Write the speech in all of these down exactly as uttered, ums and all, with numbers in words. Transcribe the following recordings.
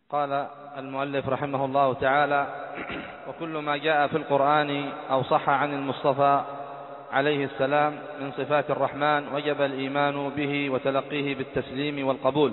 قال المؤلف رحمه الله تعالى: وكل ما جاء في القرآن أو صح عن المصطفى عليه السلام من صفات الرحمن وجب الإيمان به وتلقيه بالتسليم والقبول،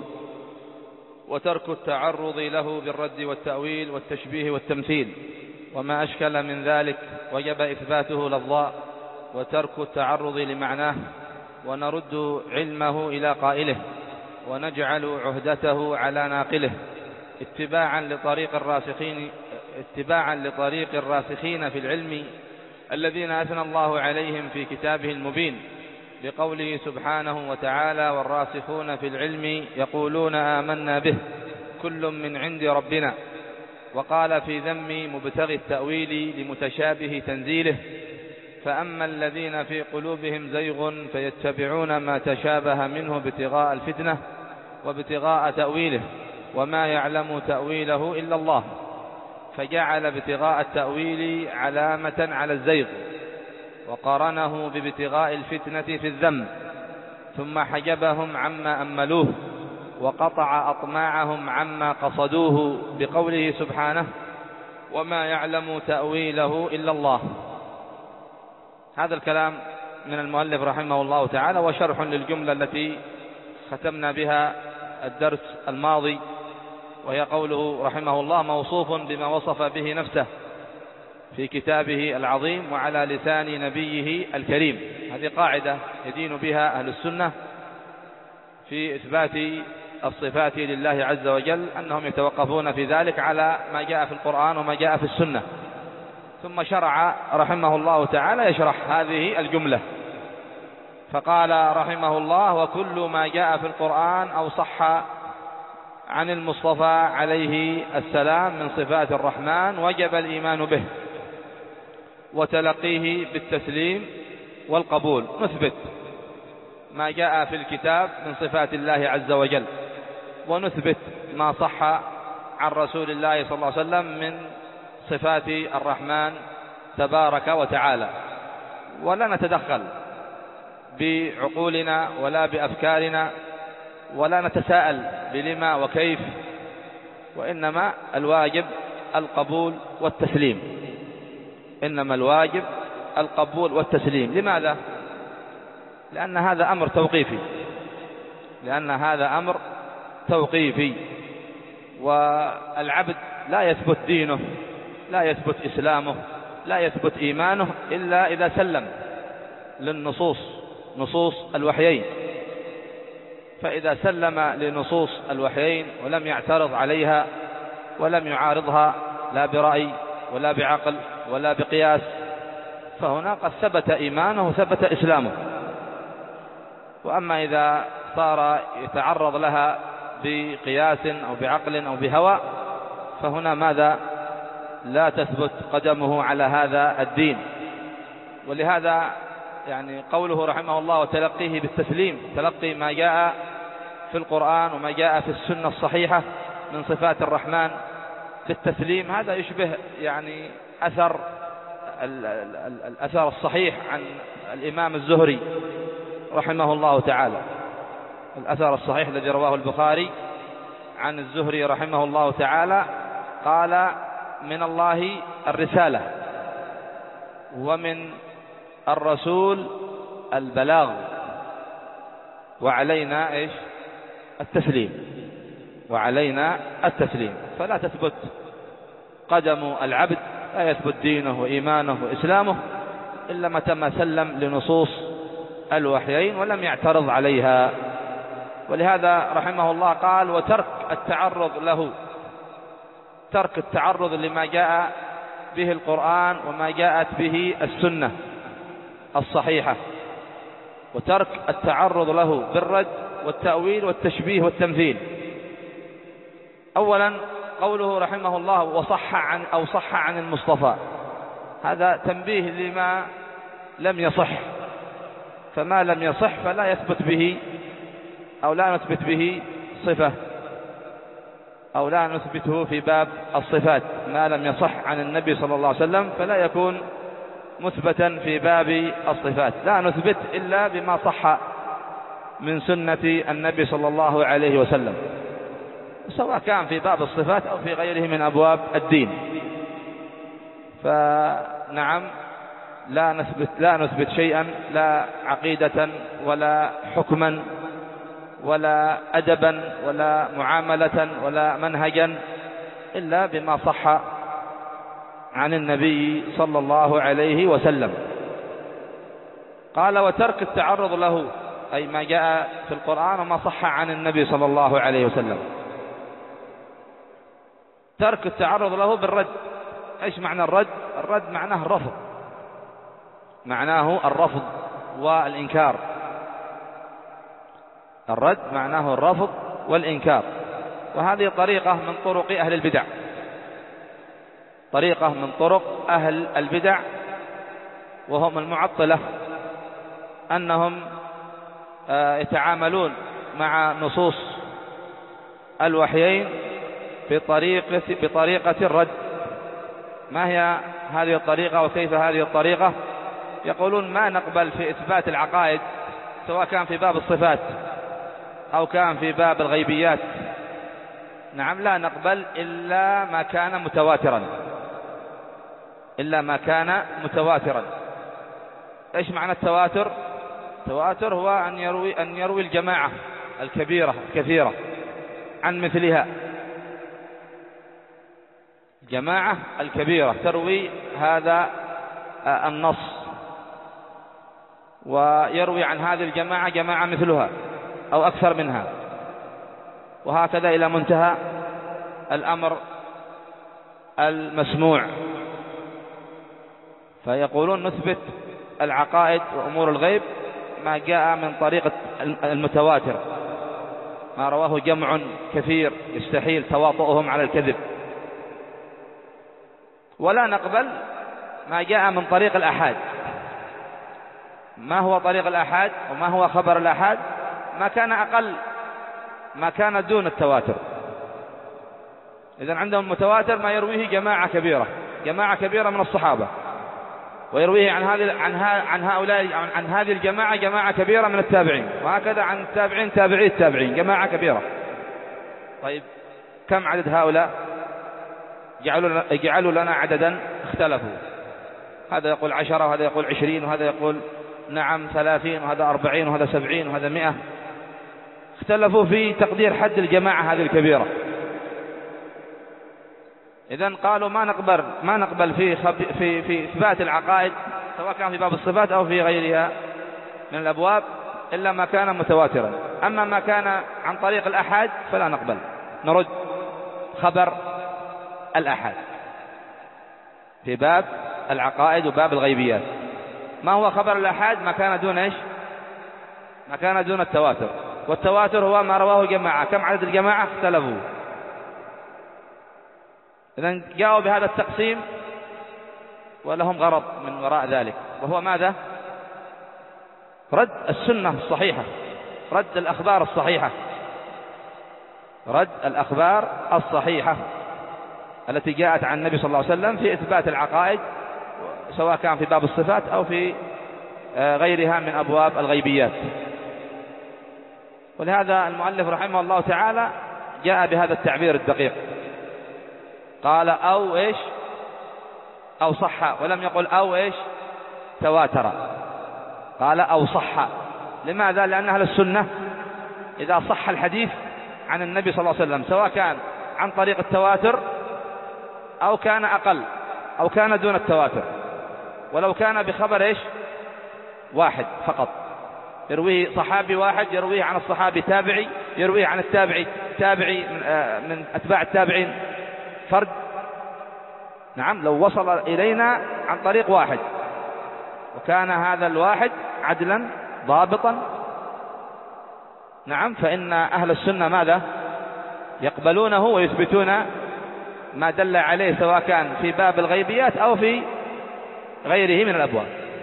وترك التعرض له بالرد والتأويل والتشبيه والتمثيل، وما أشكل من ذلك وجب إثباته لفظا وترك التعرض لمعناه، ونرد علمه إلى قائله ونجعل عهدته على ناقله اتباعا لطريق الراسخين اتباعا لطريق الراسخين في العلم الذين أثنى الله عليهم في كتابه المبين بقوله سبحانه وتعالى: والراسخون في العلم يقولون آمنا به كل من عند ربنا. وقال في ذم مبتغي التأويل لمتشابه تنزيله: فأما الذين في قلوبهم زيغ فيتبعون ما تشابه منه ابتغاء الفتنة وابتغاء تأويله وما يعلم تأويله إلا الله، فجعل ابتغاء التأويل علامة على الزيغ وقارنه بابتغاء الفتنة في الذم، ثم حجبهم عما أملوه وقطع أطماعهم عما قصدوه بقوله سبحانه: وما يعلم تأويله إلا الله. هذا الكلام من المؤلف رحمه الله تعالى وشرح للجملة التي ختمنا بها الدرس الماضي، وهي قوله رحمه الله: موصوف بما وصف به نفسه في كتابه العظيم وعلى لسان نبيه الكريم. هذه قاعدة يدين بها أهل السنة في إثبات الصفات لله عز وجل، أنهم يتوقفون في ذلك على ما جاء في القرآن وما جاء في السنة. ثم شرع رحمه الله تعالى يشرح هذه الجملة، فقال رحمه الله: وكل ما جاء في القرآن أو صح عن المصطفى عليه السلام من صفات الرحمن وجب الإيمان به وتلقيه بالتسليم والقبول. نثبت ما جاء في الكتاب من صفات الله عز وجل، ونثبت ما صح عن رسول الله صلى الله عليه وسلم من صفات الرحمن تبارك وتعالى، ولا نتدخل بعقولنا ولا بأفكارنا ولا نتساءل بلما وكيف، وإنما الواجب القبول والتسليم. إنما الواجب القبول والتسليم. لماذا؟ لأن هذا أمر توقيفي لأن هذا أمر توقيفي والعبد لا يثبت دينه، لا يثبت إسلامه، لا يثبت إيمانه إلا إذا سلم للنصوص، نصوص الوحيين. فإذا سلم لنصوص الوحيين ولم يعترض عليها ولم يعارضها لا برأي ولا بعقل ولا بقياس، فهنا قد ثبت إيمانه ثبت إسلامه. وأما إذا صار يتعرض لها بقياس أو بعقل أو بهوى، فهنا ماذا؟ لا تثبت قدمه على هذا الدين. ولهذا يعني قوله رحمه الله: وتلقيه بالتسليم، تلقي ما جاء في القرآن وما جاء في السنة الصحيحة من صفات الرحمن بالتسليم، هذا يشبه يعني أثر الأثر الصحيح عن الإمام الزهري رحمه الله تعالى، الأثر الصحيح الذي رواه البخاري عن الزهري رحمه الله تعالى، قال: من الله الرسالة ومن الرسول البلاغ وعلينا إيش؟ التسليم وعلينا التسليم. فلا تثبت قدم العبد، لا يثبت دينه وإيمانه وإسلامه إلا متى ما سلم لنصوص الوحيين ولم يعترض عليها. ولهذا رحمه الله قال: وترك التعرض له، ترك التعرض لما جاء به القرآن وما جاءت به السنة الصحيحة، وترك التعرض له بالرد والتأويل والتشبيه والتمثيل. أولا قوله رحمه الله: وصح عن أو صح عن المصطفى، هذا تنبيه لما لم يصح، فما لم يصح فلا يثبت به أو لا نثبت به صفة أو لا نثبته في باب الصفات. ما لم يصح عن النبي صلى الله عليه وسلم فلا يكون مثبتا في باب الصفات، لا نثبت إلا بما صح من سنة النبي صلى الله عليه وسلم. سواء كان في باب الصفات أو في غيره من أبواب الدين. فنعم لا نثبت, لا نثبت شيئا لا عقيدة ولا حكما ولا أدبا ولا معاملة ولا منهجا إلا بما صح عن النبي صلى الله عليه وسلم. قال وترك التعرض له، أي ما جاء في القرآن وما صح عن النبي صلى الله عليه وسلم. ترك التعرض له بالرد. إيش معنى الرد؟ الرد معناه الرفض، معناه الرفض والإنكار. الرد معناه الرفض والإنكار، وهذه طريقة من طرق أهل البدع، طريقة من طرق أهل البدع وهم المعطلة، أنهم يتعاملون مع نصوص الوحيين بطريقة, بطريقة الرد. ما هي هذه الطريقة وكيف هذه الطريقة؟ يقولون ما نقبل في إثبات العقائد سواء كان في باب الصفات أو كان في باب الغيبيات، نعم لا نقبل إلا ما كان متواترا، إلا ما كان متواترا. إيش معنى التواتر؟ التواتر هو أن يروي, أن يروي الجماعة الكبيرة الكثيرة عن مثلها، جماعة الكبيرة تروي هذا النص ويروي عن هذه الجماعة جماعة مثلها أو أكثر منها، وهكذا إلى منتهى الأمر المسموع. فيقولون نثبت العقائد وأمور الغيب ما جاء من طريقة المتواتر، ما رواه جمع كثير يستحيل تواطؤهم على الكذب. ولا نقبل ما جاء من طريق الآحاد. ما هو طريق الآحاد وما هو خبر الآحاد؟ ما كان أقل، ما كان دون التواتر. إذن عندهم متواتر ما يرويه جماعة كبيرة، جماعة كبيرة من الصحابة، ويرويه عن هذه عن عن هؤلاء عن هذه الجماعة جماعة كبيرة من التابعين، وهكذا عن التابعين تابعي التابعين جماعة كبيرة. طيب كم عدد هؤلاء؟ جعلوا جعلوا لنا عددا اختلفوا، هذا يقول عشرة وهذا يقول عشرين وهذا يقول نعم ثلاثين وهذا أربعين وهذا سبعين وهذا مئة، اختلفوا في تقدير حد الجماعة هذه الكبيرة. إذن قالوا ما نقبل ما نقبل في في في إثبات العقائد سواء كان في باب الصفات أو في غيرها من الأبواب إلا ما كان متواترا. أما ما كان عن طريق الآحاد فلا نقبل، نرد خبر الآحاد في باب العقائد وباب الغيبيات. ما هو خبر الآحاد؟ ما كان دون إيش؟ ما كان دون التواتر، والتواتر هو ما رواه جماعة. كم عدد الجماعة؟ اختلفوا. إذن جاءوا بهذا التقسيم ولهم غرض من وراء ذلك، وهو ماذا؟ رد السنة الصحيحة، رد الأخبار الصحيحة، رد الأخبار الصحيحة التي جاءت عن النبي صلى الله عليه وسلم في إثبات العقائد سواء كان في باب الصفات أو في غيرها من أبواب الغيبيات. ولهذا المؤلف رحمه الله تعالى جاء بهذا التعبير الدقيق، قال أو إيش؟ أو صح، ولم يقل أو إيش؟ تواتر، قال أو صح. لماذا؟ لأن أهل السنة إذا صح الحديث عن النبي صلى الله عليه وسلم سواء كان عن طريق التواتر أو كان أقل أو كان دون التواتر، ولو كان بخبر إيش؟ واحد فقط، يرويه صحابي واحد، يرويه عن الصحابي تابعي، يرويه عن التابعي تابعي من أتباع التابعين فرد، نعم لو وصل إلينا عن طريق واحد وكان هذا الواحد عدلا ضابطا، نعم فإن أهل السنة ماذا؟ يقبلونه ويثبتون ما دل عليه سواء كان في باب الغيبيات أو في غيره من الأبواب.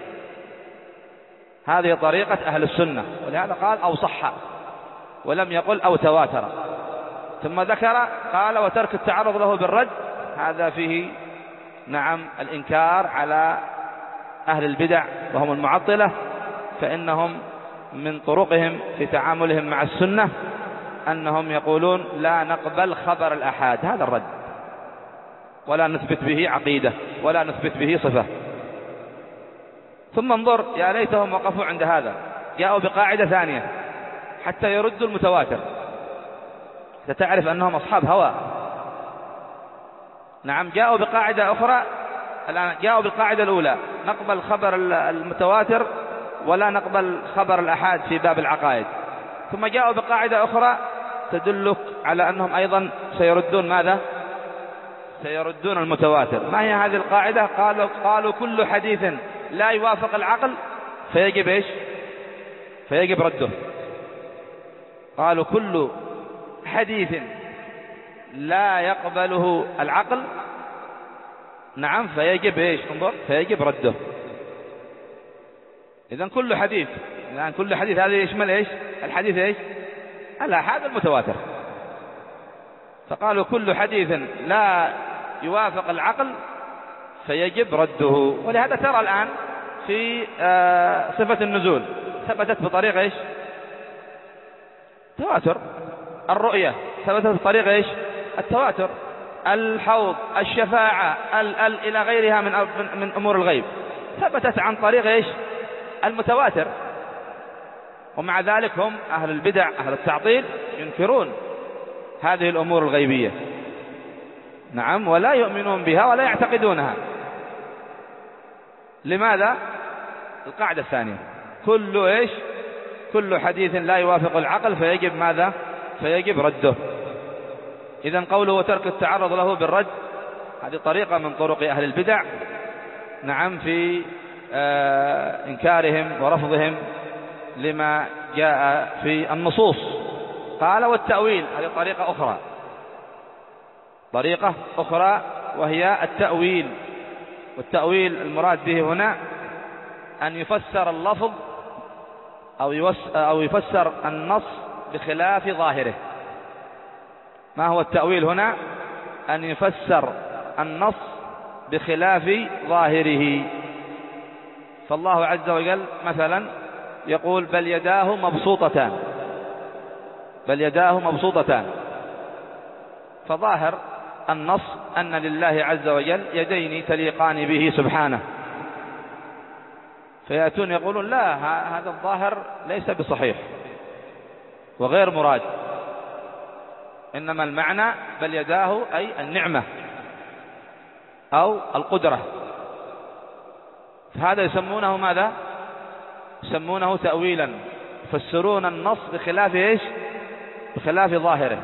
هذه طريقة أهل السنة، ولهذا قال أو صح ولم يقل أو تواتر. ثم ذكر قال وترك التعرض له بالرد، هذا فيه نعم الإنكار على أهل البدع وهم المعطلة، فإنهم من طرقهم في تعاملهم مع السنة أنهم يقولون لا نقبل خبر الآحاد، هذا الرد، ولا نثبت به عقيدة ولا نثبت به صفة. ثم انظر يا ليتهم وقفوا عند هذا، جاءوا بقاعدة ثانية حتى يردوا المتواتر، ستعرف أنهم أصحاب هوى. نعم، جاءوا بقاعدة أخرى، الآن جاءوا بالقاعدة الأولى نقبل خبر المتواتر ولا نقبل خبر الآحاد في باب العقائد، ثم جاءوا بقاعدة أخرى تدلك على أنهم أيضا سيردون ماذا؟ سيردون المتواتر. ما هي هذه القاعدة؟ قالوا, قالوا كل حديث لا يوافق العقل فيجب إيش؟ فيجب رده. قالوا كل حديث لا يقبله العقل، نعم، فيجب إيش؟ انظر، فيجب رده. إذن كل حديث، الآن كل حديث هذا يشمل إيش؟ الحديث إيش؟ الآحاد المتواتر. فقالوا كل حديث لا يوافق العقل فيجب رده. ولهذا ترى الآن في صفة النزول ثبتت بطريق إيش؟ تواتر. الرؤية ثبتت بطريق إيش؟ التواتر. الحوض، الشفاعة، ال ال إلى غيرها من من أمور الغيب ثبتت عن طريق إيش؟ المتواتر. ومع ذلك هم أهل البدع أهل التعطيل ينكرون هذه الأمور الغيبية، نعم، ولا يؤمنون بها ولا يعتقدونها. لماذا؟ القاعدة الثانية، كل إيش؟ كل حديث لا يوافق العقل فيجب ماذا؟ فيجب رده. إذن قوله وترك التعرض له بالرد، هذه طريقة من طرق أهل البدع، نعم، في آه إنكارهم ورفضهم لما جاء في النصوص. قال والتأويل، هذه طريقة أخرى، طريقة أخرى وهي التأويل. والتأويل المراد به هنا أن يفسر اللفظ أو, أو يفسر النص بخلاف ظاهره. ما هو التأويل هنا؟ أن يفسر النص بخلاف ظاهره. فالله عز وجل مثلا يقول بل يداه مبسوطتان، بل يداه مبسوطتان، فظاهر النص أن لله عز وجل يدين تليقان به سبحانه، فيأتون يقولون لا، هذا الظاهر ليس بصحيح وغير مراد، إنما المعنى بل يداه أي النعمة أو القدرة. فهذا يسمونه ماذا؟ يسمونه تأويلا، يفسرون النص بخلاف إيش؟ بخلاف ظاهره.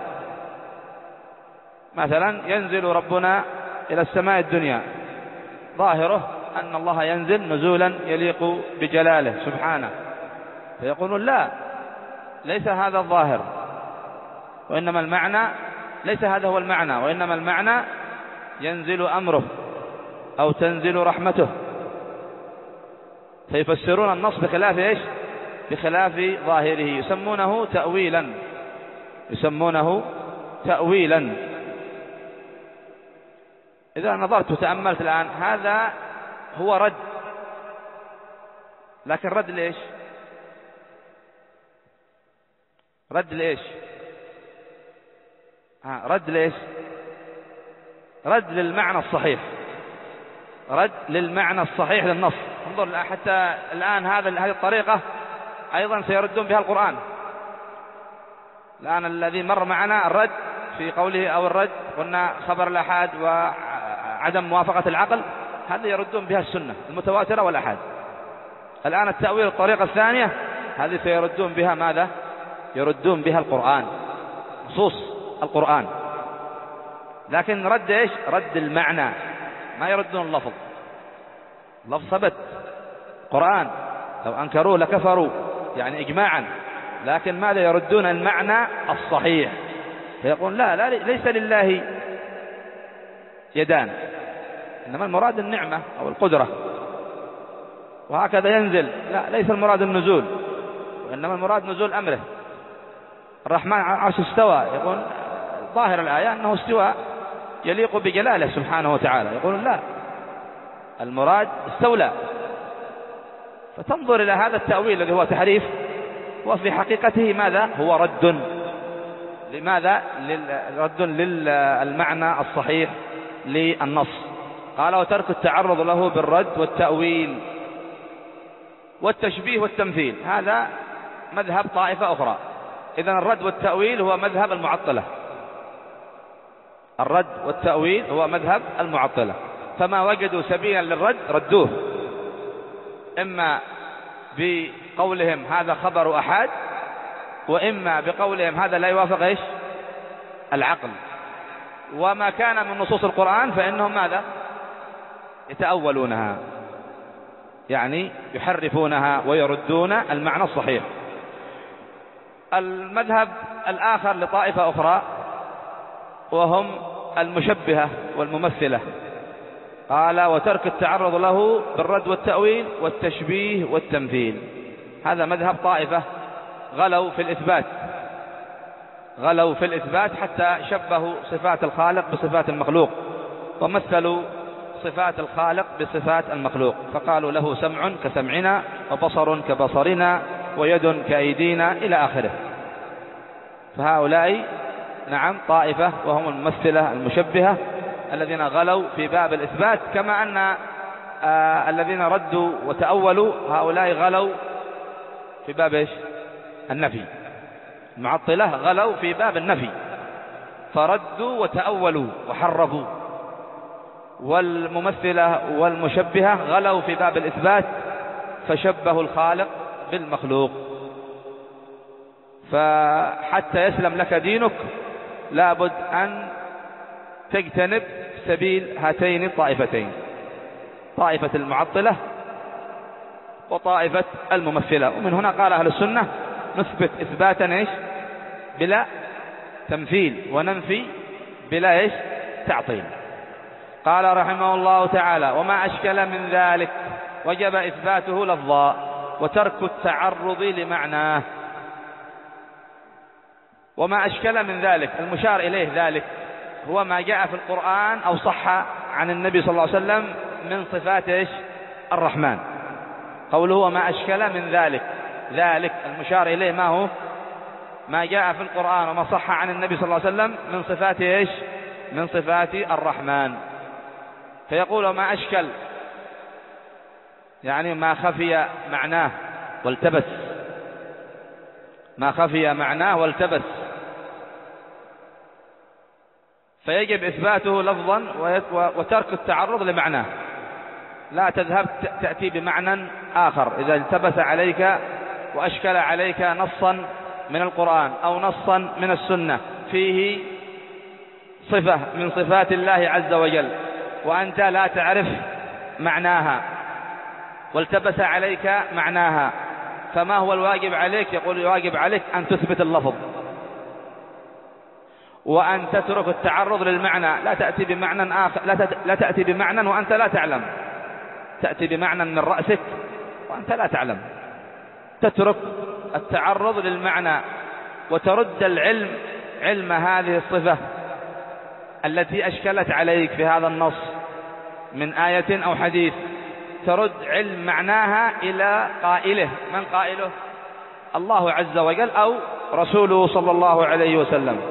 مثلا ينزل ربنا إلى السماء الدنيا، ظاهره أن الله ينزل نزولا يليق بجلاله سبحانه، فيقولون لا، ليس هذا الظاهر، وإنما المعنى ليس هذا هو المعنى، وإنما المعنى ينزل أمره أو تنزل رحمته. فيفسرون النص بخلاف إيش؟ بخلاف ظاهره، يسمونه تأويلا، يسمونه تأويلا. إذا نظرت وتأملت الآن هذا هو رد، لكن رد ليش؟ رد ليش؟ ها رد ليش؟ رد للمعنى الصحيح، رد للمعنى الصحيح للنص. انظر حتى الآن هذا هذه الطريقة أيضا سيردون بها القرآن. الآن الذي مر معنا الرد في قوله أو الرد قلنا خبر الآحاد وعدم موافقة العقل، هذا يردون بها السنة المتواترة والآحاد. الآن التأويل الطريقة الثانية هذه سيردون بها ماذا؟ يردون بها القرآن، نصوص القرآن، لكن رد إيش؟ رد المعنى، ما يردون اللفظ. اللفظ ثبت قرآن، لو أنكروه لكفروا يعني إجماعا، لكن ماذا؟ يردون المعنى الصحيح، فيقول لا, لا ليس لله يدان، إنما المراد النعمة أو القدرة، وهكذا ينزل، لا ليس المراد النزول، وإنما المراد نزول أمره. الرحمن على العرش استوى، يقول ظاهر الآية أنه استواء يليق بجلاله سبحانه وتعالى، يقول لا، المراد استولى. فتنظر إلى هذا التأويل الذي هو تحريف، وفي حقيقته ماذا؟ هو رد، لماذا؟ رد للمعنى الصحيح للنص. قال وترك التعرض له بالرد والتأويل والتشبيه والتمثيل، هذا مذهب طائفة أخرى. إذن الرد والتأويل هو مذهب المعطلة، الرد والتأويل هو مذهب المعطلة، فما وجدوا سبيلا للرد ردوه، إما بقولهم هذا خبر أحاد، وإما بقولهم هذا لا يوافق إيش؟ العقل. وما كان من نصوص القرآن فإنهم ماذا؟ يتأولونها، يعني يحرفونها ويردون المعنى الصحيح. المذهب الآخر لطائفة أخرى وهم المشبهة والممثلة، قال وترك التعرض له بالرد والتأويل والتشبيه والتمثيل، هذا مذهب طائفة غلوا في الإثبات، غلوا في الإثبات حتى شبهوا صفات الخالق بصفات المخلوق، ومثلوا صفات الخالق بصفات المخلوق، فقالوا له سمع كسمعنا وبصر كبصرنا ويد كأيدينا إلى آخره. فهؤلاء نعم طائفة وهم الممثلة المشبهة الذين غلوا في باب الإثبات، كما أن آه الذين ردوا وتأولوا هؤلاء غلوا في باب إيش؟ النفي. المعطلة غلوا في باب النفي فردوا وتأولوا وحرفوا، والممثلة والمشبهة غلوا في باب الإثبات فشبهوا الخالق بالمخلوق. فحتى يسلم لك دينك لابد أن تجتنب سبيل هاتين الطائفتين، طائفة المعطلة وطائفة الممثلة. ومن هنا قال أهل السنة نثبت إثباتا إيش؟ بلا تمثيل، وننفي بلا إيش؟ تعطيل. قال رحمه الله تعالى وما أشكل من ذلك وجب إثباته لفظا وترك التعرض لمعناه. وما أشكل من ذلك المشار إليه ذلك هو ما جاء في القرآن أو صح عن النبي صلى الله عليه وسلم من صفات إيش؟ الرحمن. قوله وما أشكل من ذلك، ذلك المشار إليه ما هو؟ ما جاء في القرآن وما صح عن النبي صلى الله عليه وسلم من صفات إيش؟ من صفات الرحمن. فيقول وما أشكل يعني ما خفي معناه والتبس، ما خفي معناه والتبس، فيجب إثباته لفظا وترك التعرض لمعناه. لا تذهب تأتي بمعنى آخر إذا التبس عليك وأشكل عليك نصا من القرآن أو نصا من السنة فيه صفة من صفات الله عز وجل وأنت لا تعرف معناها والتبس عليك معناها، فما هو الواجب عليك؟ يقول الواجب عليك أن تثبت اللفظ وأن تترك التعرض للمعنى. لا تأتي بمعنى آخر، لا, لا تأتي بمعنى وأنت لا تعلم، تأتي بمعنى من رأسك وأنت لا تعلم. تترك التعرض للمعنى وترد العلم، علم هذه الصفة التي أشكلت عليك في هذا النص من آية أو حديث، ترد علم معناها إلى قائله. من قائله؟ الله عز وجل أو رسوله صلى الله عليه وسلم،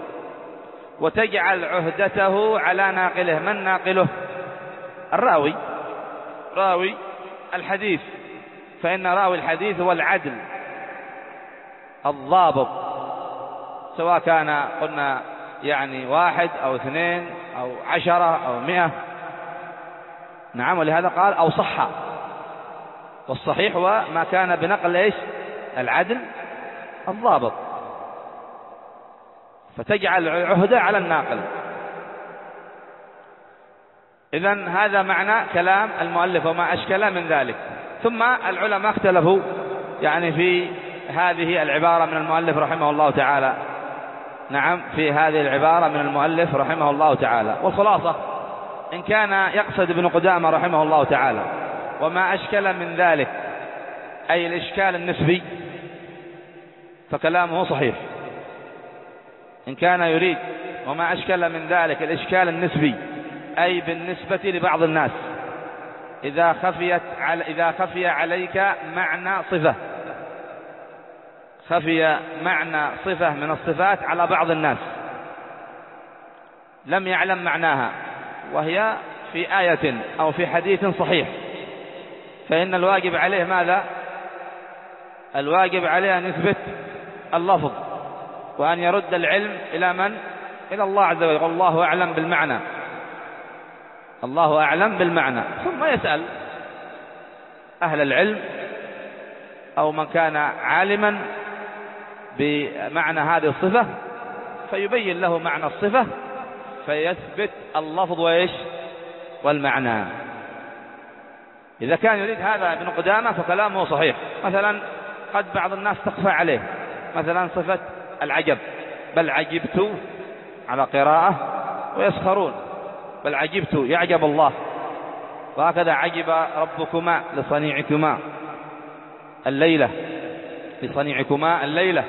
وتجعل عهدته على ناقله. من ناقله؟ الراوي، راوي الحديث، فإن راوي الحديث هو العدل الضابط، سواء كان قلنا يعني واحد أو اثنين أو عشرة أو مئة. نعم، ولهذا قال أو صح، والصحيح هو ما كان بنقل إيش؟ العدل الضابط، فتجعل عهدة على الناقل. إذن هذا معنى كلام المؤلف وما أشكل من ذلك. ثم العلماء اختلفوا يعني في هذه العبارة من المؤلف رحمه الله تعالى. نعم، في هذه العبارة من المؤلف رحمه الله تعالى. والخلاصة إن كان يقصد ابن قدامة رحمه الله تعالى وما أشكل من ذلك أي الإشكال النسبي فكلامه صحيح. إن كان يريد وما أشكل من ذلك الإشكال النسبي أي بالنسبة لبعض الناس، إذا خفيت على إذا خفي عليك معنى صفة، خفي معنى صفة من الصفات على بعض الناس لم يعلم معناها، وهي في آية أو في حديث صحيح، فإن الواجب عليه ماذا؟ الواجب عليه أن يثبت اللفظ وأن يرد العلم إلى من؟ إلى الله عز وجل. الله أعلم بالمعنى، الله أعلم بالمعنى. ثم يسأل أهل العلم أو من كان عالما بمعنى هذه الصفة فيبين له معنى الصفة فيثبت اللفظ وإيش؟ والمعنى. إذا كان يريد هذا ابن قدامة فكلامه صحيح. مثلا قد بعض الناس تخفى عليه مثلا صفة العجب، بل عجبت على قراءة ويسخرون، بل عجبت يعجب الله، وهكذا عجب ربكما لصنيعكما الليلة، لصنيعكما الليلة.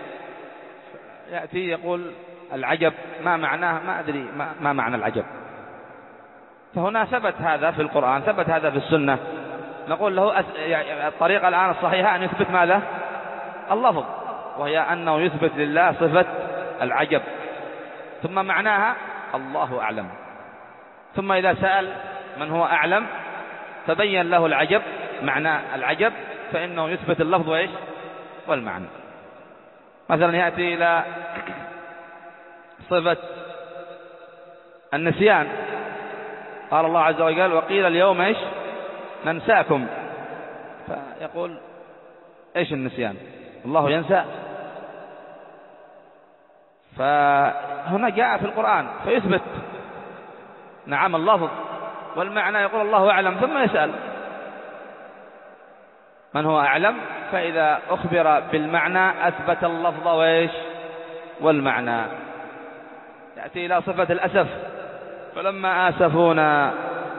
يأتي يقول العجب ما معناه؟ ما أدري ما, ما معنى العجب. فهنا ثبت هذا في القرآن، ثبت هذا في السنة. نقول له أس... يعني الطريقة الآن الصحيحة أن يثبت ماذا؟ اللفظ، وهي أنه يثبت لله صفة العجب، ثم معناها الله أعلم. ثم إذا سأل من هو أعلم تبين له العجب، معنى العجب، فإنه يثبت اللفظ وإيش؟ والمعنى. مثلا يأتي إلى صفة النسيان، قال الله عز وجل وقيل اليوم إيش؟ ننساكم. فيقول إيش النسيان؟ الله ينسى؟ فهنا جاء في القرآن فيثبت نعم اللفظ والمعنى، يقول الله أعلم، ثم يسأل من هو أعلم، فإذا أخبر بالمعنى أثبت اللفظ وإيش؟ والمعنى. يأتي إلى صفة الأسف، فلما آسفونا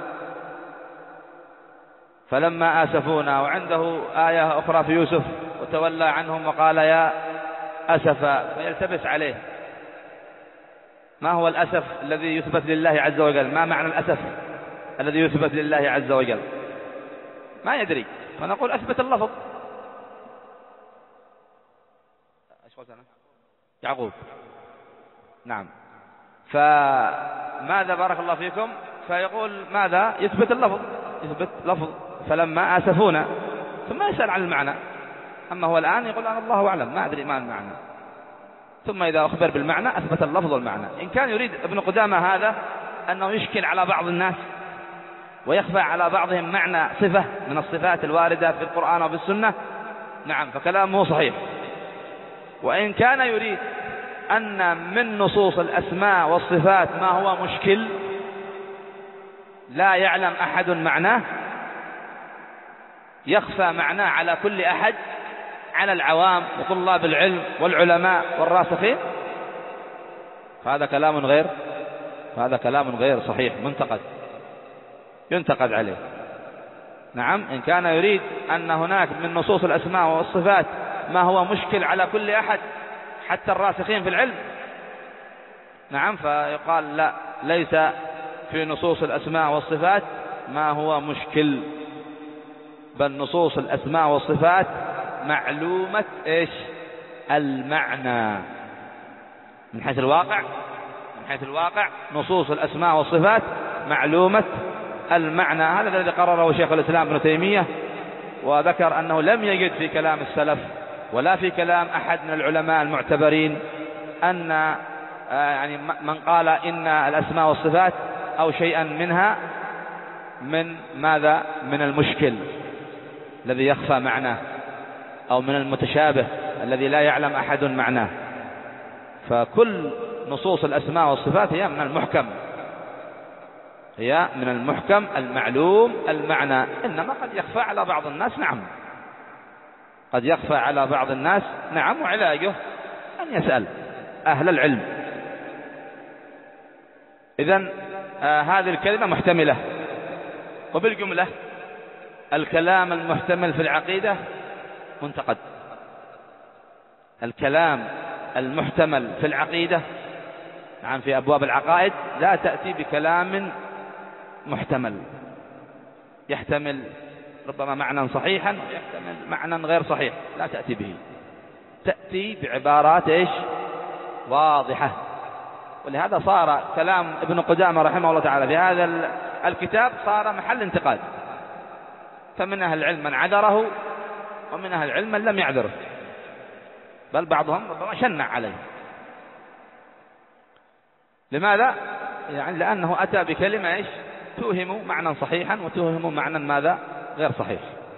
فلما آسفونا، وعنده آية أخرى في يوسف وتولى عنهم وقال يا أسفا، فيلتبس عليه ما هو الأسف الذي يثبت لله عز وجل؟ ما معنى الأسف الذي يثبت لله عز وجل؟ ما يدري. فنقول أثبت اللفظ. يعقوب نعم. فماذا بارك الله فيكم؟ فيقول ماذا؟ يثبت اللفظ، يثبت لفظ فلما آسفونا، ثم يسأل عن المعنى. أما هو الآن يقول أنا الله أعلم ما أدري ما المعنى. ثم إذا أخبر بالمعنى أثبت اللفظ والمعنى. إن كان يريد ابن قدامة هذا أنه يشكل على بعض الناس ويخفى على بعضهم معنى صفة من الصفات الواردة في القرآن وفي السنة، نعم فكلامه صحيح. وإن كان يريد أن من نصوص الأسماء والصفات ما هو مشكل لا يعلم أحد معناه، يخفى معناه على كل أحد، على العوام وطلاب العلم والعلماء والراسخين، فهذا كلام غير فهذا كلام غير صحيح، منتقد ينتقد عليه. نعم إن كان يريد أن هناك من نصوص الأسماء والصفات ما هو مشكل على كل أحد حتى الراسخين في العلم، نعم فيقال لا، ليس في نصوص الأسماء والصفات ما هو مشكل، بل نصوص الأسماء والصفات معلومة إيش؟ المعنى من حيث الواقع. من حيث الواقع نصوص الأسماء والصفات معلومة المعنى. هذا الذي قرره شيخ الإسلام ابن تيمية، وذكر أنه لم يجد في كلام السلف ولا في كلام أحد من العلماء المعتبرين أن يعني من قال إن الأسماء والصفات أو شيئا منها من ماذا؟ من المشكل الذي يخفى معناه، أو من المتشابه الذي لا يعلم أحد معناه. فكل نصوص الأسماء والصفات هي من المحكم، هي من المحكم المعلوم المعنى. إنما قد يخفى على بعض الناس، نعم قد يخفى على بعض الناس، نعم وعلاجه أن يسأل أهل العلم. إذن آه هذه الكلمة محتملة. وبالجملة الكلام المحتمل في العقيدة منتقد. الكلام المحتمل في العقيدة، نعم في أبواب العقائد لا تأتي بكلام محتمل يحتمل ربما معنى صحيحا ويحتمل معنى غير صحيح، لا تأتي به. يأتي بعبارات إيش واضحة. ولهذا صار كلام ابن قدامة رحمه الله تعالى في هذا الكتاب صار محل انتقاد، فمن أهل العلم من عذره ومن أهل العلم من لم يعذره، بل بعضهم ربما شنع عليه. لماذا؟ يعني لأنه أتى بكلمة إيش توهم معنى صحيحا وتوهم معنى ماذا غير صحيح.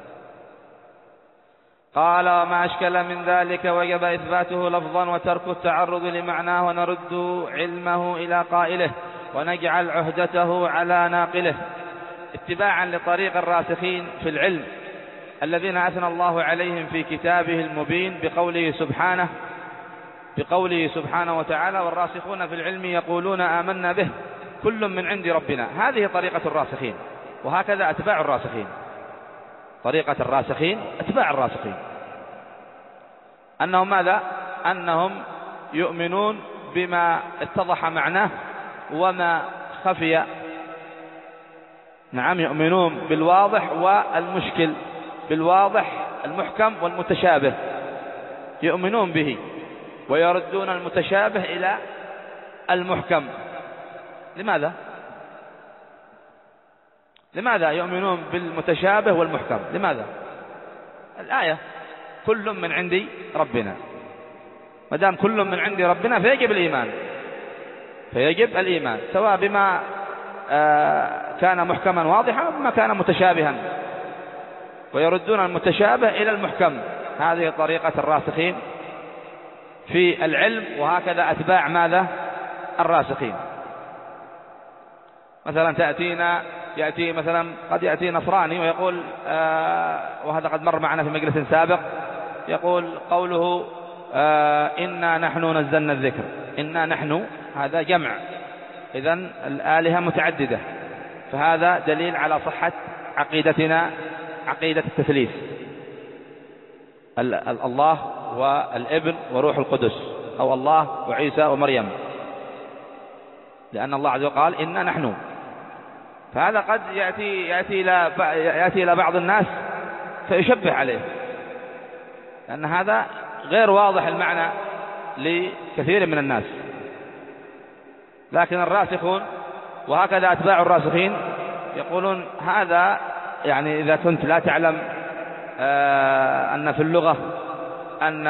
قال وما أشكل من ذلك وجب إثباته لفظا وترك التعرض لمعناه، ونرد علمه إلى قائله ونجعل عهدته على ناقله، اتباعا لطريق الراسخين في العلم الذين أثنى الله عليهم في كتابه المبين بقوله سبحانه بقوله سبحانه وتعالى والراسخون في العلم يقولون آمنا به كل من عند ربنا. هذه طريقة الراسخين، وهكذا أتباع الراسخين. طريقة الراسخين أتباع الراسخين أنهم ماذا؟ أنهم يؤمنون بما اتضح معناه وما خفي. نعم، يؤمنون بالواضح والمشكل، بالواضح المحكم والمتشابه يؤمنون به، ويردون المتشابه إلى المحكم. لماذا؟ لماذا يؤمنون بالمتشابه والمحكم؟ لماذا؟ الآية كل من عند ربنا، ما دام كل من عند ربنا فيجب الإيمان، فيجب الإيمان سواء بما كان محكما واضحا وبما كان متشابها، ويردون المتشابه إلى المحكم. هذه طريقة الراسخين في العلم، وهكذا أتباع ماذا؟ الراسخين. مثلا تأتينا يأتي مثلا قد يأتي نصراني ويقول آه وهذا قد مر معنا في مجلس سابق، يقول قوله آه إنا نحن نزلنا الذكر، إنا نحن هذا جمع، إذن الآلهة متعددة، فهذا دليل على صحة عقيدتنا عقيدة التثليث، الله والابن وروح القدس، أو الله وعيسى ومريم، لأن الله عز وجل قال إنا نحن. فهذا قد يأتي يأتي إلى يأتي إلى بعض الناس فيشبه عليه، لأن هذا غير واضح المعنى لكثير من الناس. لكن الراسخون وهكذا أتباع الراسخين يقولون هذا، يعني إذا كنت لا تعلم آه أن في اللغة أن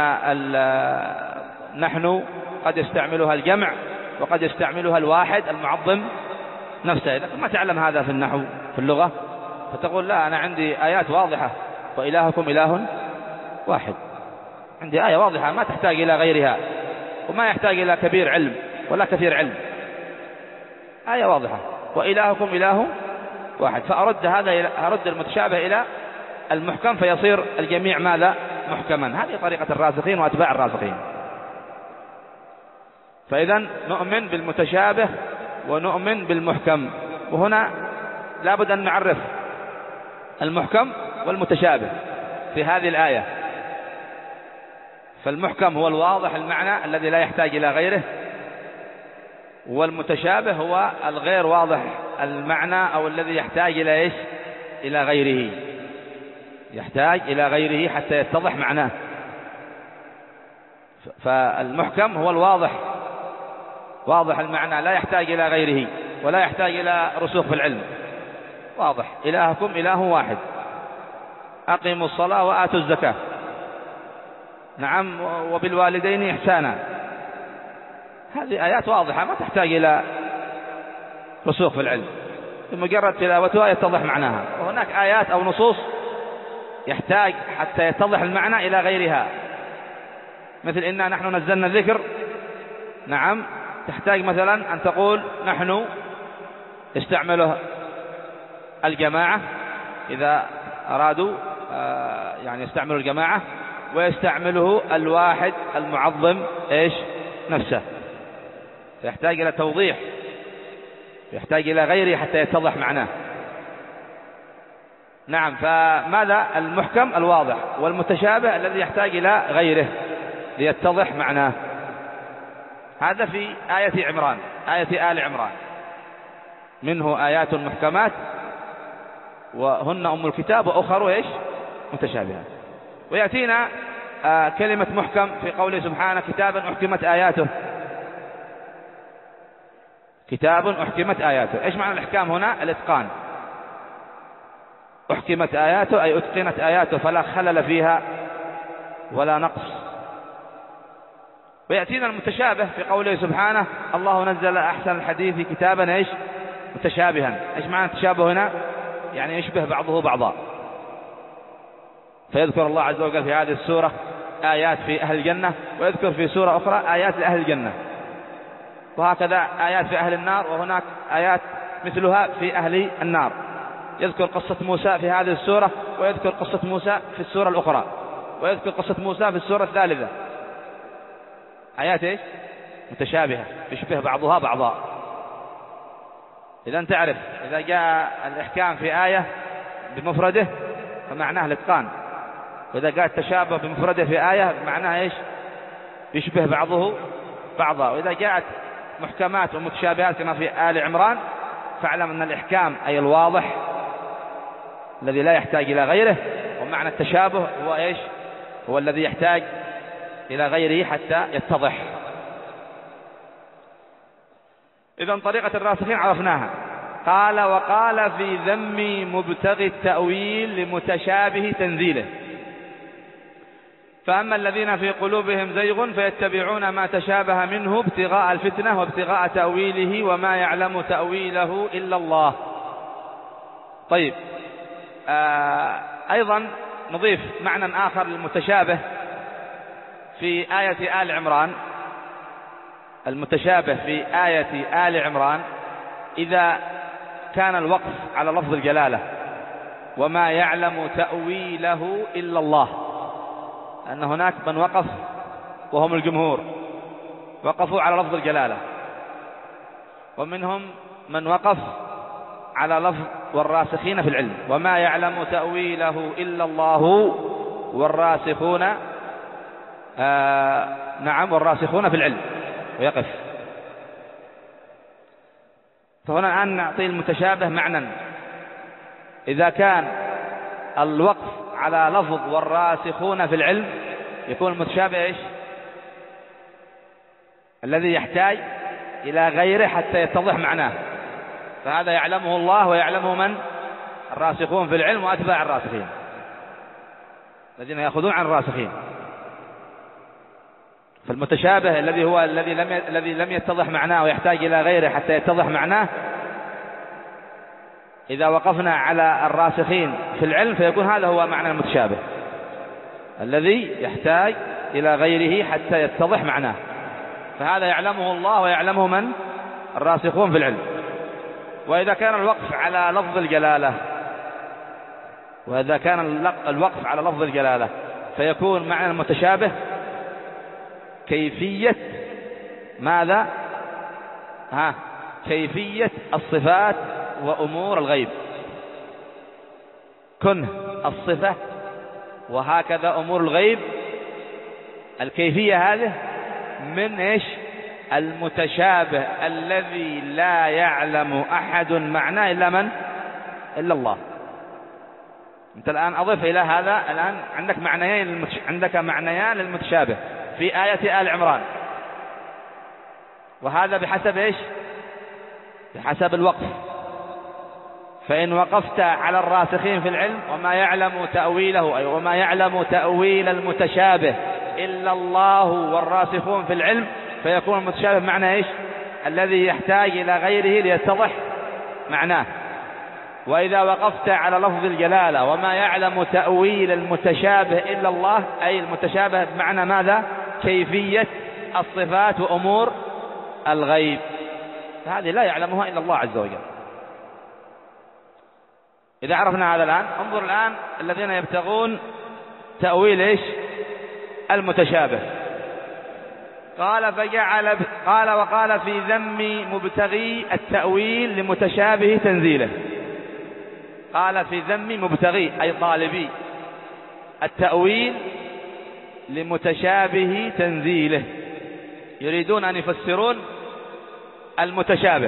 نحن قد يستعملها الجمع وقد يستعملها الواحد المعظم نفسه، إذا ما تعلم هذا في النحو في اللغة فتقول لا أنا عندي آيات واضحة وإلهكم إله واحد، عندي آية واضحة ما تحتاج إلى غيرها وما يحتاج إلى كبير علم ولا كثير علم، آية واضحة وإلهكم إله واحد، فأرد هذا إلى أرد المتشابه إلى المحكم فيصير الجميع ماذا؟ محكما. هذه طريقة الراسخين وأتباع الراسخين. فإذا نؤمن بالمتشابه ونؤمن بالمحكم، وهنا لابد أن نعرف المحكم والمتشابه في هذه الآية. فالمحكم هو الواضح المعنى الذي لا يحتاج إلى غيره، والمتشابه هو الغير واضح المعنى أو الذي يحتاج إلى إيش؟ إلى غيره، يحتاج إلى غيره حتى يتضح معناه. فالمحكم هو الواضح، واضح المعنى لا يحتاج إلى غيره ولا يحتاج إلى رسوخ في العلم، واضح إلهكم إله واحد، أقيموا الصلاة وآتوا الزكاة، نعم وبالوالدين إحسانا. هذه آيات واضحة ما تحتاج إلى رسوخ في العلم، بمجرد تلاوتها يتضح معناها. وهناك آيات أو نصوص يحتاج حتى يتضح المعنى إلى غيرها، مثل إنا نحن نزلنا الذكر، نعم تحتاج مثلا أن تقول نحن استعمله الجماعة إذا أرادوا يعني يستعملوا الجماعة، ويستعمله الواحد المعظم إيش؟ نفسه، فيحتاج إلى توضيح، يحتاج إلى غيره حتى يتضح معناه. نعم، فماذا؟ المحكم الواضح، والمتشابه الذي يحتاج إلى غيره ليتضح معناه. هذا في آية عمران، آية آل عمران، منه آيات محكمات وهن أم الكتاب وأخر إيش؟ متشابهات. ويأتينا آه كلمة محكم في قوله سبحانه كتابا أحكمت آياته، كتاب أحكمت آياته، إيش معنى الإحكام هنا؟ الإتقان. أحكمت آياته أي أتقنت آياته فلا خلل فيها ولا نقص. ويأتينا المتشابه في قوله سبحانه الله نزل أحسن الحديث كتابا إيش؟ متشابها. إيش معنى التشابه هنا؟ يعني يشبه بعضه بعضا. فيذكر الله عز وجل في هذه السورة آيات في أهل الجنة، ويذكر في سورة أخرى آيات لأهل الجنة، وهكذا آيات في أهل النار، وهناك آيات مثلها في أهل النار. يذكر قصة موسى في هذه السورة، ويذكر قصة موسى في السورة الأخرى، ويذكر قصة موسى في السورة الثالثة. آيات إيش؟ متشابهة يشبه بعضها بعضا. إذا تعرف إذا جاء الإحكام في آية بمفرده فمعناه الإتقان، وإذا جاء التشابه بمفرده في آية معناه إيش؟ يشبه بعضه بعضا. وإذا جاءت محكمات ومتشابهات كما في آل عمران فاعلم أن الإحكام أي الواضح الذي لا يحتاج إلى غيره، ومعنى التشابه هو إيش؟ هو الذي يحتاج إلى غيره حتى يتضح. إذن طريقة الراسخين عرفناها. قال وقال في ذم مبتغي التأويل لمتشابه تنزيله، فأما الذين في قلوبهم زيغ فيتبعون ما تشابه منه ابتغاء الفتنة وابتغاء تأويله وما يعلم تأويله إلا الله. طيب آه أيضا نضيف معنى آخر للمتشابه في آية آل عمران. المتشابه في آية آل عمران إذا كان الوقف على لفظ الجلالة وما يعلم تأويله إلا الله، أن هناك من وقف وهم الجمهور وقفوا على لفظ الجلالة، ومنهم من وقف على لفظ والراسخين في العلم وما يعلم تأويله إلا الله والراسخون آه نعم والراسخون في العلم ويقف. فهنا الآن نعطي المتشابه معنى. إذا كان الوقف على لفظ والراسخون في العلم يكون المتشابه إيش؟ الذي يحتاج إلى غيره حتى يتضح معناه، فهذا يعلمه الله ويعلمه من؟ الراسخون في العلم وأتباع الراسخين الذين يأخذون عن الراسخين. فالمتشابه الذي هو الذي لم الذي لم يتضح معناه ويحتاج إلى غيره حتى يتضح معناه، إذا وقفنا على الراسخين في العلم فيكون هذا هو معنى المتشابه الذي يحتاج إلى غيره حتى يتضح معناه، فهذا يعلمه الله ويعلمه من؟ الراسخون في العلم. وإذا كان الوقف على لفظ الجلالة وإذا كان الوقف على لفظ الجلالة فيكون معنى المتشابه كيفية ماذا؟ ها كيفية الصفات وأمور الغيب، كنه الصفة وهكذا أمور الغيب. الكيفية هذه من إيش؟ المتشابه الذي لا يعلم أحد معناه إلا من؟ إلا الله. أنت الآن أضف إلى هذا الآن عندك معنيين للمتش... عندك معنيان للمتشابه في آية آل عمران، وهذا بحسب إيش؟ بحسب الوقف. فإن وقفت على الراسخين في العلم وما يعلم تأويله أي وما يعلم تأويل المتشابه إلا الله والراسخون في العلم فيكون المتشابه معنى إيش؟ الذي يحتاج إلى غيره ليتضح معناه. وإذا وقفت على لفظ الجلالة وما يعلم تأويل المتشابه إلا الله أي المتشابه بمعنى ماذا؟ كيفية الصفات وأمور الغيب، هذه لا يعلمها إلا الله عز وجل. إذا عرفنا هذا الآن انظر الآن الذين يبتغون تأويل إيش؟ المتشابه. قال فجعل قال وقال في ذم مبتغي التأويل لمتشابه تنزيله. قال في ذم مبتغي أي طالبي التأويل لمتشابه تنزيله، يريدون أن يفسرون المتشابه،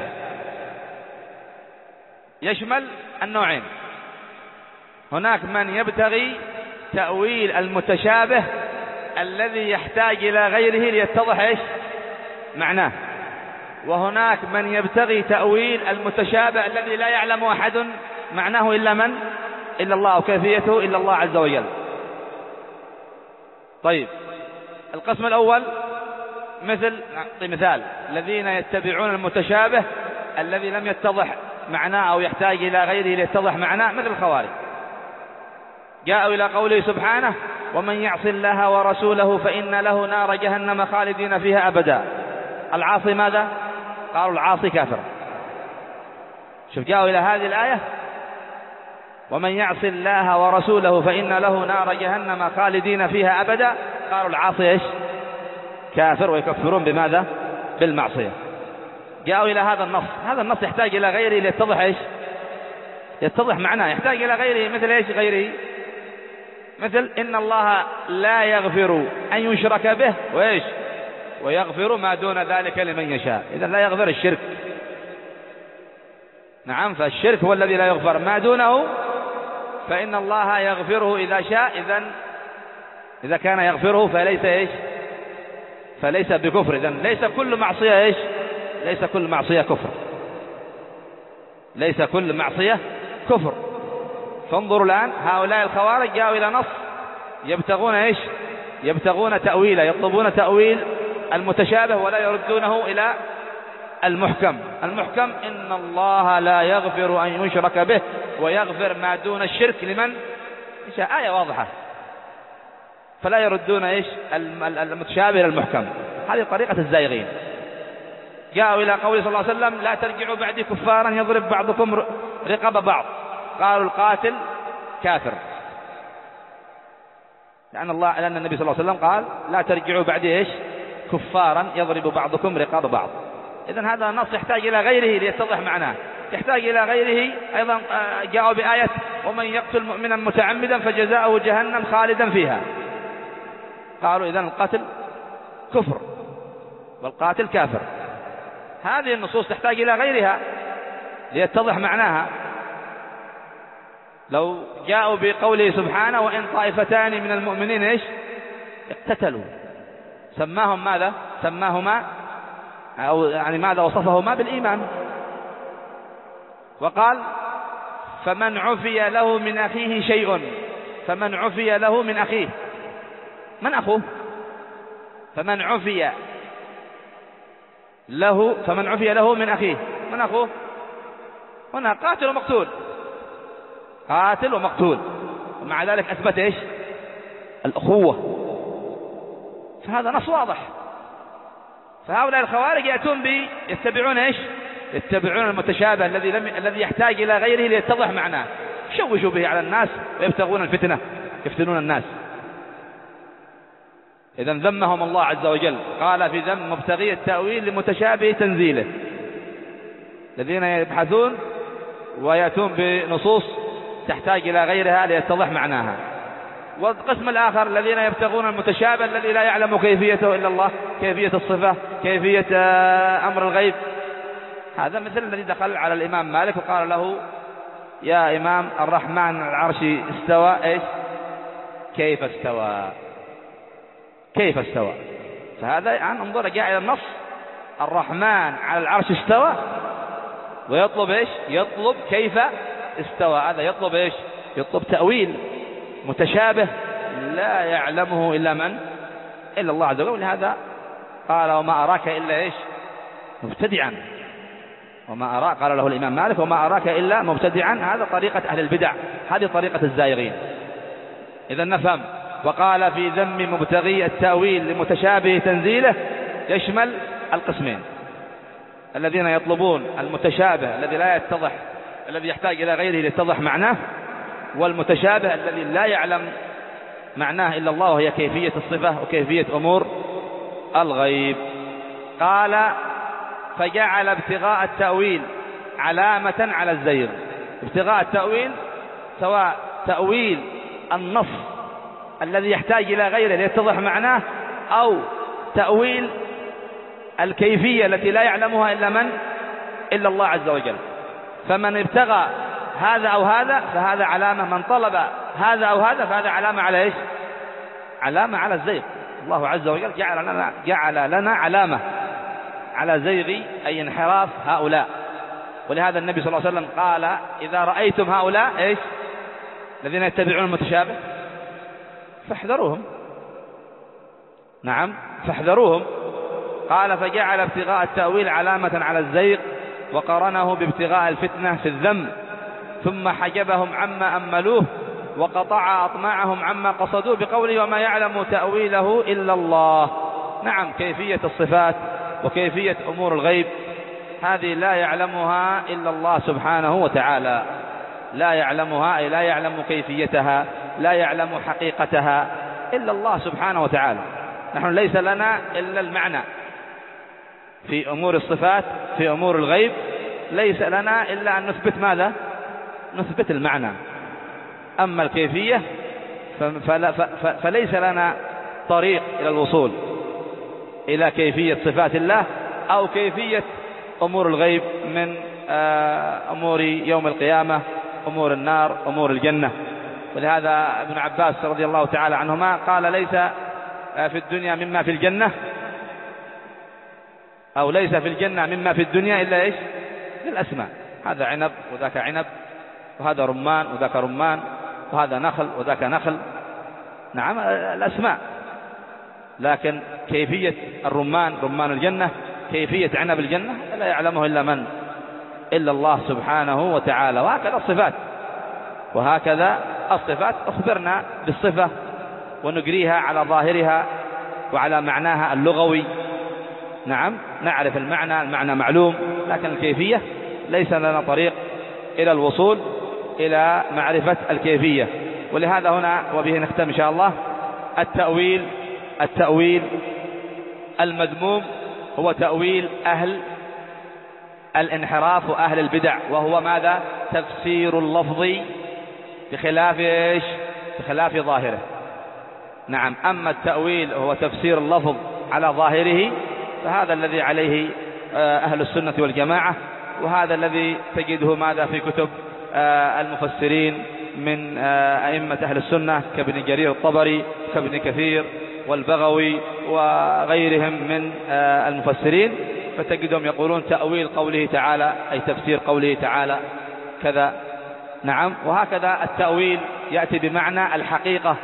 يشمل النوعين. هناك من يبتغي تأويل المتشابه الذي يحتاج إلى غيره ليتضح إيش معناه، وهناك من يبتغي تأويل المتشابه الذي لا يعلم أحد معناه إلا من إلا الله وكيفيته إلا الله عز وجل. طيب القسم الأول مثل مثال الذين يتبعون المتشابه الذي لم يتضح معناه أو يحتاج إلى غيره ليتضح معناه، مثل الخوارج. جاءوا إلى قوله سبحانه ومن يعص الله ورسوله فإن له نار جهنم خالدين فيها أبدا. العاصي ماذا؟ قالوا العاصي كافر. شوف جاءوا إلى هذه الآية ومن يعص الله ورسوله فإن له نار جهنم خالدين فيها أبدا، قالوا العاصي إيش؟ كافر، ويكفرون بماذا؟ بالمعصية. جاءوا إلى هذا النص، هذا النص يحتاج إلى غيره ليتضح إيش؟ يتضح معناه، يحتاج إلى غيره. مثل إيش غيره؟ مثل إن الله لا يغفر أن يشرك به وإيش؟ ويغفر ما دون ذلك لمن يشاء. إذن لا يغفر الشرك، نعم، فالشرك هو الذي لا يغفر، ما دونه فإن الله يغفره إذا شاء. إذن إذا كان يغفره فليس إيش؟ فليس بكفر. إذن ليس كل معصية إيش؟ ليس كل معصية كفر، ليس كل معصية كفر. فانظروا الآن هؤلاء الخوارج جاءوا إلى نص يبتغون إيش؟ يبتغون تأويله، يطلبون تأويل المتشابه ولا يردونه إلى المحكم. المحكم إن الله لا يغفر أن يشرك به ويغفر ما دون الشرك لمن يشاء، آية واضحة، فلا يردون إيش؟ المتشابه إلى المحكم. هذه طريقة الزائغين. جاءوا إلى قوله صلى الله عليه وسلم لا ترجعوا بعدي كفارا يضرب بعضكم رقاب بعض، قالوا القاتل كافر، لأن الله لأن النبي صلى الله عليه وسلم قال لا ترجعوا بعدي إيش؟ كفارا يضرب بعضكم رقاب بعض. إذن هذا النص يحتاج إلى غيره ليتضح معناه، يحتاج إلى غيره. أيضا جاءوا بآية ومن يقتل مؤمنا متعمدا فجزاؤه جهنم خالدا فيها، قالوا إذن القتل كفر والقاتل كافر. هذه النصوص تحتاج إلى غيرها ليتضح معناها. لو جاءوا بقوله سبحانه وإن طائفتان من المؤمنين إيش؟ اقتتلوا، سماهم ماذا؟ سماهما أو يعني ماذا وصفهما؟ بالإيمان. وقال فمن عفي له من أخيه شيء، فمن عفي له من أخيه، من أخوه؟ فمن عفي له فمن عفي له من أخيه، من أخوه؟ هنا قاتل ومقتول، قاتل ومقتول، ومع ذلك أثبت إيش؟ الأخوة. فهذا نص واضح. فهؤلاء الخوارج يأتون بي يتبعون إيش؟ يتبعون المتشابه الذي لم الذي يحتاج إلى غيره ليتضح معناه، يشوشوا به على الناس ويبتغون الفتنة، يفتنون الناس. إذن ذمهم الله عز وجل، قال في ذم مبتغي التأويل لمتشابه تنزيله، الذين يبحثون ويأتون بنصوص تحتاج إلى غيرها ليتضح معناها. والقسم الآخر الذين يبتغون المتشابه الذي لا يعلم كيفيته إلا الله، كيفية الصفة، كيفية أمر الغيب. هذا مثل الذي دخل على الإمام مالك وقال له يا إمام الرحمن العرش استوى إيش؟ كيف استوى؟ كيف استوى؟ فهذا يعني انظر جاء إلى النص الرحمن على العرش استوى، ويطلب إيش؟ يطلب كيف استوى. هذا يطلب إيش؟ يطلب تأويل متشابه لا يعلمه إلا من؟ إلا الله عز وجل. لهذا قال وما أراك إلا إيش؟ مبتدعا. وما أراك، قال له الإمام مالك وما أراك إلا مبتدعا. هذا طريقة أهل البدع، هذه طريقة الزائغين. إذا نفهم. وقال في ذم مبتغي التأويل لمتشابه تنزيله يشمل القسمين، الذين يطلبون المتشابه الذي لا يتضح، الذي يحتاج إلى غيره ليتضح معناه، والمتشابه الذي لا يعلم معناه إلا الله، وهي كيفية الصفة وكيفية أمور الغيب. قال فجعل ابتغاء التأويل علامة على الزيغ. ابتغاء التأويل سواء تأويل النص الذي يحتاج إلى غيره ليتضح معناه، أو تأويل الكيفية التي لا يعلمها إلا من؟ إلا الله عز وجل. فمن ابتغى هذا أو هذا فهذا علامة، من طلب هذا أو هذا فهذا علامة على إيش؟ علامة على الزيغ. الله عز وجل جعل لنا, جعل لنا علامة على زيغ أي انحراف هؤلاء. ولهذا النبي صلى الله عليه وسلم قال إذا رأيتم هؤلاء إيش الذين يتبعون المتشابه فاحذروهم. نعم فاحذروهم. قال فجعل ابتغاء التأويل علامة على الزيغ وقرنه بابتغاء الفتنة في الذم، ثم حجبهم عما أملوه وقطع أطماعهم عما قصدوه بقوله وما يعلم تأويله إلا الله. نعم كيفية الصفات وكيفية أمور الغيب هذه لا يعلمها إلا الله سبحانه وتعالى، لا يعلمها أي لا يعلم كيفيتها، لا يعلم حقيقتها إلا الله سبحانه وتعالى. نحن ليس لنا إلا المعنى في أمور الصفات، في أمور الغيب ليس لنا إلا أن نثبت ماذا؟ نثبت المعنى. أما الكيفية فليس لنا طريق إلى الوصول إلى كيفية صفات الله أو كيفية أمور الغيب من أمور يوم القيامة، أمور النار، أمور الجنة. ولهذا ابن عباس رضي الله تعالى عنهما قال ليس في الدنيا مما في الجنة أو ليس في الجنة مما في الدنيا إلا إيش؟ الأسماء. هذا عنب وذاك عنب، وهذا رمان وذاك رمان، وهذا نخل وذاك نخل. نعم الأسماء، لكن كيفية الرمان رمان الجنة، كيفية عنب الجنة لا يعلمه إلا من؟ إلا الله سبحانه وتعالى. وهكذا الصفات، وهكذا الصفات أخبرنا بالصفة ونجريها على ظاهرها وعلى معناها اللغوي. نعم نعرف المعنى، المعنى معلوم، لكن الكيفية ليس لنا طريق إلى الوصول إلى معرفة الكيفية. ولهذا هنا وبه نختم إن شاء الله التأويل. التأويل المذموم هو تأويل أهل الانحراف وأهل البدع، وهو ماذا؟ تفسير اللفظ بخلاف إيش؟ بخلاف ظاهره. نعم أما التأويل هو تفسير اللفظ على ظاهره فهذا الذي عليه أهل السنة والجماعة، وهذا الذي تجده ماذا في كتب المفسرين من أئمة أهل السنة كابن جرير الطبري كابن كثير والبغوي وغيرهم من المفسرين، فتجدهم يقولون تأويل قوله تعالى أي تفسير قوله تعالى كذا. نعم وهكذا التأويل يأتي بمعنى الحقيقة،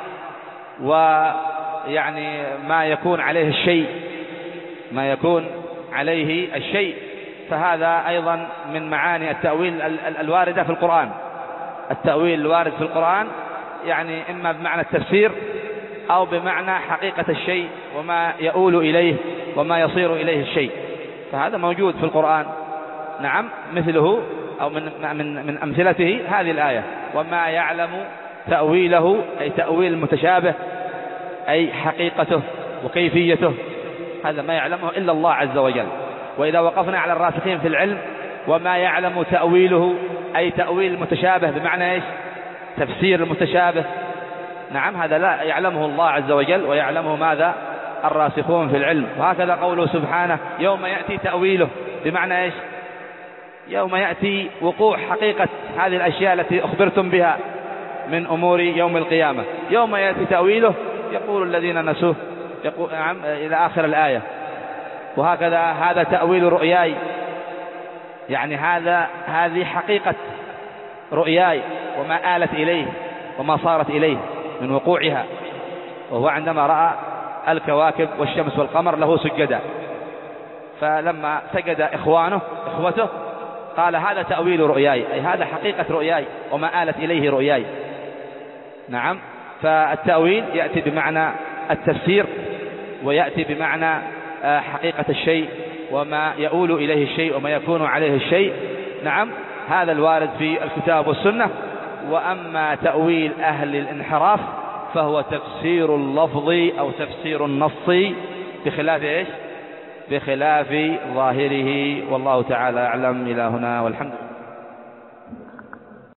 ويعني ما يكون عليه الشيء، ما يكون عليه الشيء، فهذا أيضا من معاني التأويل الواردة في القرآن. التأويل الوارد في القرآن يعني إما بمعنى التفسير أو بمعنى حقيقة الشيء وما يؤول إليه وما يصير إليه الشيء، فهذا موجود في القرآن. نعم مثله أو من, من, من أمثلته هذه الآية وما يعلم تأويله أي تأويل المتشابه أي حقيقته وكيفيته، هذا ما يعلمه إلا الله عز وجل. وإذا وقفنا على الراسخين في العلم وما يعلم تأويله أي تأويل المتشابه بمعنى إيش؟ تفسير المتشابه. نعم هذا لا يعلمه الله عز وجل ويعلمه ماذا؟ الراسخون في العلم. وهكذا قوله سبحانه يوم يأتي تأويله بمعنى إيش؟ يوم يأتي وقوع حقيقة هذه الأشياء التي أخبرتم بها من أمور يوم القيامة. يوم يأتي تأويله يقول الذين نسوه يقول نعم إلى آخر الآية. وهكذا هذا تأويل رؤياي، يعني هذا هذه حقيقة رؤياي وما آلت إليه وما صارت إليه من وقوعها، وهو عندما رأى الكواكب والشمس والقمر له سجدا، فلما سجد إخوانه إخوته قال هذا تأويل رؤياي أي هذا حقيقة رؤياي وما آلت إليه رؤياي. نعم فالتأويل يأتي بمعنى التفسير ويأتي بمعنى حقيقة الشيء وما يؤول إليه الشيء وما يكون عليه الشيء. نعم هذا الوارد في الكتاب والسنة. وأما تأويل أهل الانحراف فهو تفسير اللفظي أو تفسير النصي بخلاف إيش؟ بخلاف ظاهره. والله تعالى أعلم. إلى هنا والحمد لله.